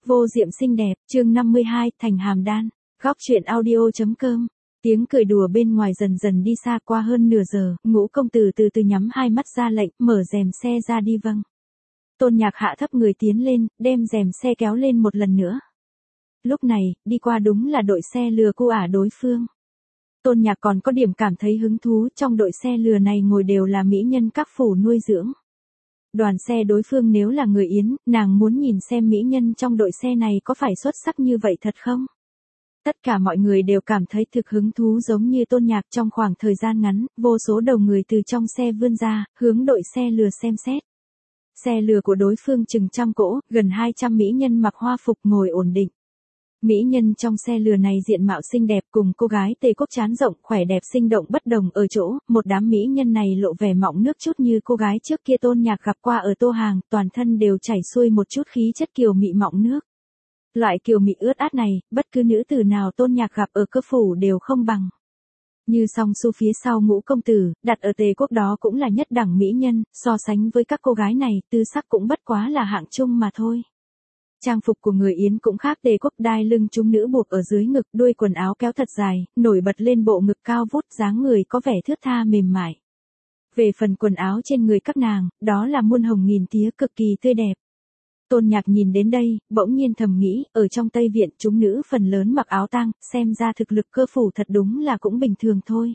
Vô diệm xinh đẹp, chương 52, Thành Hàm Đan, góc truyện audio.com. Tiếng cười đùa bên ngoài dần dần đi xa. Qua hơn nửa giờ, Ngũ công tử từ từ nhắm hai mắt ra lệnh, mở rèm xe ra đi. Vâng. Tôn Nhạc hạ thấp người tiến lên, đem rèm xe kéo lên một lần nữa. Lúc này, đi qua đúng là đội xe lừa cu ả đối phương. Tôn Nhạc còn có điểm cảm thấy hứng thú, trong đội xe lừa này ngồi đều là mỹ nhân các phủ nuôi dưỡng. Đoàn xe đối phương nếu là người Yến, nàng muốn nhìn xem mỹ nhân trong đội xe này có phải xuất sắc như vậy thật không? Tất cả mọi người đều cảm thấy thực hứng thú giống như Tôn Nhạc. Trong khoảng thời gian ngắn, vô số đầu người từ trong xe vươn ra, hướng đội xe lừa xem xét. Xe lừa của đối phương chừng trăm cỗ, gần 200 mỹ nhân mặc hoa phục ngồi ổn định. Mỹ nhân trong xe lừa này diện mạo xinh đẹp cùng cô gái Tây Quốc trán rộng khỏe đẹp sinh động bất đồng ở chỗ, một đám mỹ nhân này lộ vẻ mọng nước chút như cô gái trước kia Tôn Nhạc gặp qua ở Tô Hàng, toàn thân đều chảy xuôi một chút khí chất kiều mị mọng nước. Loại kiều mị ướt át này, bất cứ nữ tử nào Tôn Nhạc gặp ở cơ phủ đều không bằng. Như song su phía sau Ngũ công tử, đặt ở Tề Quốc đó cũng là nhất đẳng mỹ nhân, so sánh với các cô gái này, tư sắc cũng bất quá là hạng trung mà thôi. Trang phục của người Yến cũng khác. Tề Quốc đai lưng chúng nữ buộc ở dưới ngực, đuôi quần áo kéo thật dài, nổi bật lên bộ ngực cao vút, dáng người có vẻ thướt tha mềm mại. Về phần quần áo trên người các nàng, đó là muôn hồng nghìn tía, cực kỳ tươi đẹp. Tôn Nhạc nhìn đến đây, bỗng nhiên thầm nghĩ, ở trong Tây Viện chúng nữ phần lớn mặc áo tang, xem ra thực lực cơ phủ thật đúng là cũng bình thường thôi.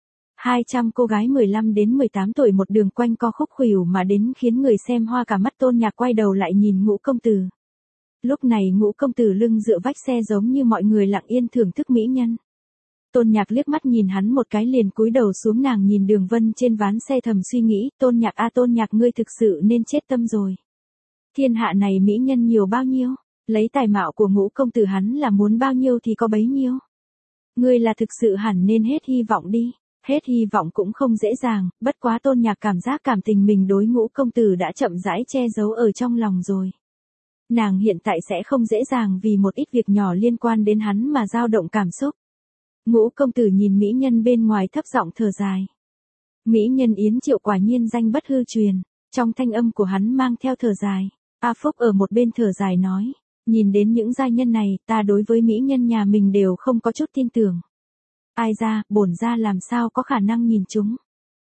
200 cô gái 15 đến 18 tuổi một đường quanh co khúc khuỷu mà đến khiến người xem hoa cả mắt. Tôn Nhạc quay đầu lại nhìn Ngũ công tử. Lúc này Ngũ công tử lưng dựa vách xe giống như mọi người lặng yên thưởng thức mỹ nhân. Tôn Nhạc liếc mắt nhìn hắn một cái liền cúi đầu xuống. Nàng nhìn đường vân trên ván xe thầm suy nghĩ, Tôn Nhạc a Tôn Nhạc, ngươi thực sự nên chết tâm rồi. Thiên hạ này mỹ nhân nhiều bao nhiêu, lấy tài mạo của Ngũ công tử hắn là muốn bao nhiêu thì có bấy nhiêu. Ngươi là thực sự hẳn nên hết hy vọng đi. Hết hy vọng cũng không dễ dàng, bất quá Tôn Nhạc cảm giác cảm tình mình đối Ngũ công tử đã chậm rãi che giấu ở trong lòng rồi. Nàng hiện tại sẽ không dễ dàng vì một ít việc nhỏ liên quan đến hắn mà dao động cảm xúc. Ngũ công tử nhìn mỹ nhân bên ngoài thấp giọng thở dài. Mỹ nhân Yến Triệu quả nhiên danh bất hư truyền, trong thanh âm của hắn mang theo thở dài. A Phúc ở một bên thở dài nói, nhìn đến những giai nhân này, ta đối với mỹ nhân nhà mình đều không có chút tin tưởng. Ai ra, bổn ra làm sao có khả năng nhìn chúng.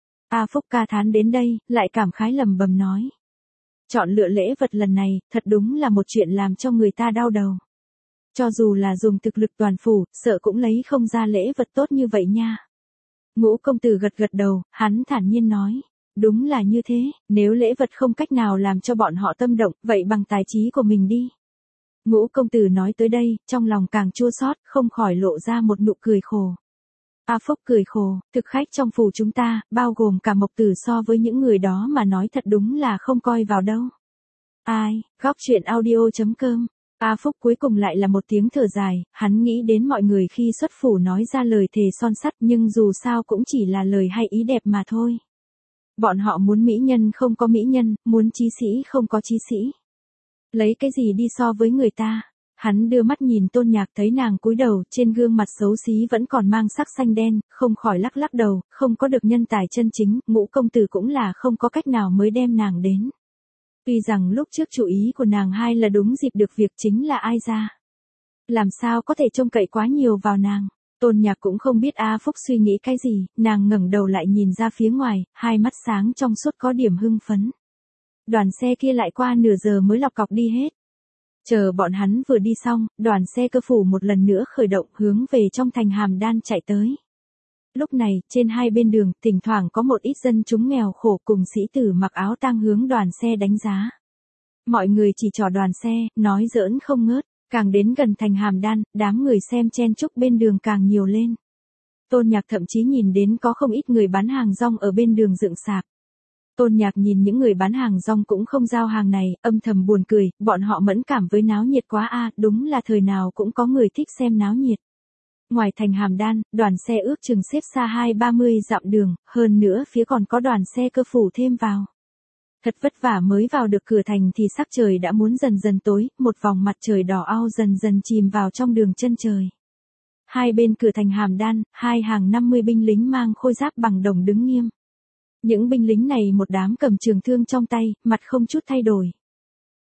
A Phúc ca thán đến đây, lại cảm khái lầm bầm nói. Chọn lựa lễ vật lần này, thật đúng là một chuyện làm cho người ta đau đầu. Cho dù là dùng thực lực toàn phủ, sợ cũng lấy không ra lễ vật tốt như vậy nha. Ngũ công tử gật gật đầu, hắn thản nhiên nói. Đúng là như thế, nếu lễ vật không cách nào làm cho bọn họ tâm động, vậy bằng tài trí của mình đi. Ngũ công tử nói tới đây, trong lòng càng chua xót, không khỏi lộ ra một nụ cười khổ. A Phúc cười khổ, thực khách trong phủ chúng ta, bao gồm cả Mộc Tử so với những người đó mà nói thật đúng là không coi vào đâu. Ai, góc truyện audio.com. A Phúc cuối cùng lại là một tiếng thở dài, hắn nghĩ đến mọi người khi xuất phủ nói ra lời thề son sắt nhưng dù sao cũng chỉ là lời hay ý đẹp mà thôi. Bọn họ muốn mỹ nhân không có mỹ nhân, muốn chí sĩ không có chí sĩ. Lấy cái gì đi so với người ta? Hắn đưa mắt nhìn Tôn Nhạc thấy nàng cúi đầu, trên gương mặt xấu xí vẫn còn mang sắc xanh đen, không khỏi lắc lắc đầu, không có được nhân tài chân chính, Ngũ công tử cũng là không có cách nào mới đem nàng đến. Tuy rằng lúc trước chủ ý của nàng hai là đúng dịp được việc chính là ai ra. Làm sao có thể trông cậy quá nhiều vào nàng. Tôn Nhạc cũng không biết A Phúc suy nghĩ cái gì, nàng ngẩng đầu lại nhìn ra phía ngoài, hai mắt sáng trong suốt có điểm hưng phấn. Đoàn xe kia lại qua nửa giờ mới lọc cọc đi hết. Chờ bọn hắn vừa đi xong, đoàn xe cơ phủ một lần nữa khởi động hướng về trong thành Hàm Đan chạy tới. Lúc này, trên hai bên đường, thỉnh thoảng có một ít dân chúng nghèo khổ cùng sĩ tử mặc áo tang hướng đoàn xe đánh giá. Mọi người chỉ trỏ đoàn xe, nói giỡn không ngớt, càng đến gần thành Hàm Đan, đám người xem chen chúc bên đường càng nhiều lên. Tôn Nhạc thậm chí nhìn đến có không ít người bán hàng rong ở bên đường dựng sạp. Tôn Nhạc nhìn những người bán hàng rong cũng không giao hàng này, âm thầm buồn cười, bọn họ mẫn cảm với náo nhiệt quá a, đúng là thời nào cũng có người thích xem náo nhiệt. Ngoài thành Hàm Đan, đoàn xe ước chừng xếp xa 20-30 dặm đường, hơn nữa phía còn có đoàn xe cơ phủ thêm vào. Thật vất vả mới vào được cửa thành thì sắc trời đã muốn dần dần tối, một vòng mặt trời đỏ au dần dần chìm vào trong đường chân trời. Hai bên cửa thành Hàm Đan, hai hàng 50 binh lính mang khôi giáp bằng đồng đứng nghiêm. Những binh lính này một đám cầm trường thương trong tay, mặt không chút thay đổi.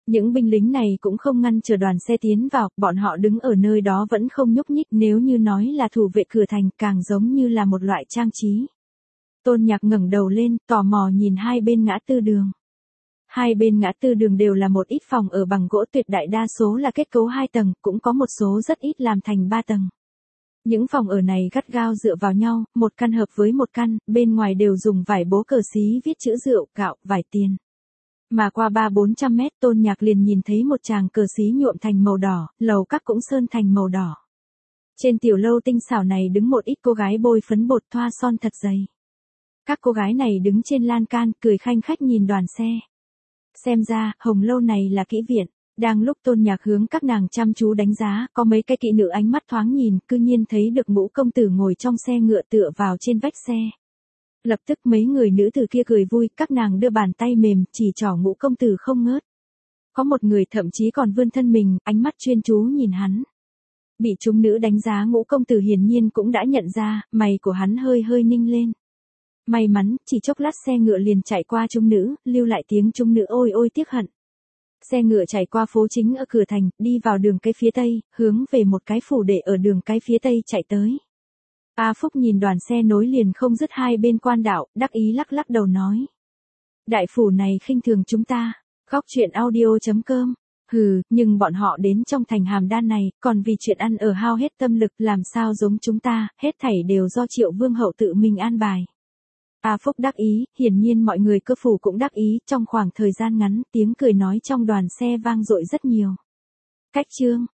Những binh lính này cũng không ngăn chờ đoàn xe tiến vào, bọn họ đứng ở nơi đó vẫn không nhúc nhích, nếu như nói là thủ vệ cửa thành càng giống như là một loại trang trí. Tôn Nhạc ngẩng đầu lên, tò mò nhìn hai bên ngã tư đường. Hai bên ngã tư đường đều là một ít phòng ở bằng gỗ, tuyệt đại đa số là kết cấu 2 tầng, cũng có một số rất ít làm thành 3 tầng. Những phòng ở này gắt gao dựa vào nhau, một căn hợp với một căn, bên ngoài đều dùng vải bố cờ xí viết chữ rượu, gạo, vải tiền. Mà qua 300-400 mét, Tôn Nhạc liền nhìn thấy một tràng cờ xí nhuộm thành màu đỏ, lầu các cũng sơn thành màu đỏ. Trên tiểu lâu tinh xảo này đứng một ít cô gái bôi phấn bột, thoa son thật dày. Các cô gái này đứng trên lan can, cười khanh khách nhìn đoàn xe. Xem ra, hồng lâu này là kỹ viện. Đang lúc Tôn Nhạc hướng các nàng chăm chú đánh giá, có mấy cái kỹ nữ ánh mắt thoáng nhìn, cư nhiên thấy được Ngũ công tử ngồi trong xe ngựa tựa vào trên vách xe. Lập tức mấy người nữ tử kia cười vui, các nàng đưa bàn tay mềm, chỉ trỏ Ngũ công tử không ngớt. Có một người thậm chí còn vươn thân mình, ánh mắt chuyên chú nhìn hắn. Bị chúng nữ đánh giá, Ngũ công tử hiển nhiên cũng đã nhận ra, mày của hắn hơi hơi ninh lên. May mắn, chỉ chốc lát xe ngựa liền chạy qua chúng nữ, lưu lại tiếng chúng nữ ôi ôi tiếc hận. Xe ngựa chạy qua phố chính ở cửa thành, đi vào đường cái phía tây, hướng về một cái phủ đệ ở đường cái phía tây chạy tới. A Phúc nhìn đoàn xe nối liền không dứt hai bên quan đạo, đắc ý lắc lắc đầu nói. Đại phủ này khinh thường chúng ta. Góc chuyện audio.com. Hừ, nhưng bọn họ đến trong thành Hàm Đan này, còn vì chuyện ăn ở hao hết tâm lực, làm sao giống chúng ta, hết thảy đều do Triệu Vương hậu tự mình an bài. A Phúc đắc ý, hiển nhiên mọi người cơ phủ cũng đắc ý, trong khoảng thời gian ngắn, tiếng cười nói trong đoàn xe vang dội rất nhiều. Cách chương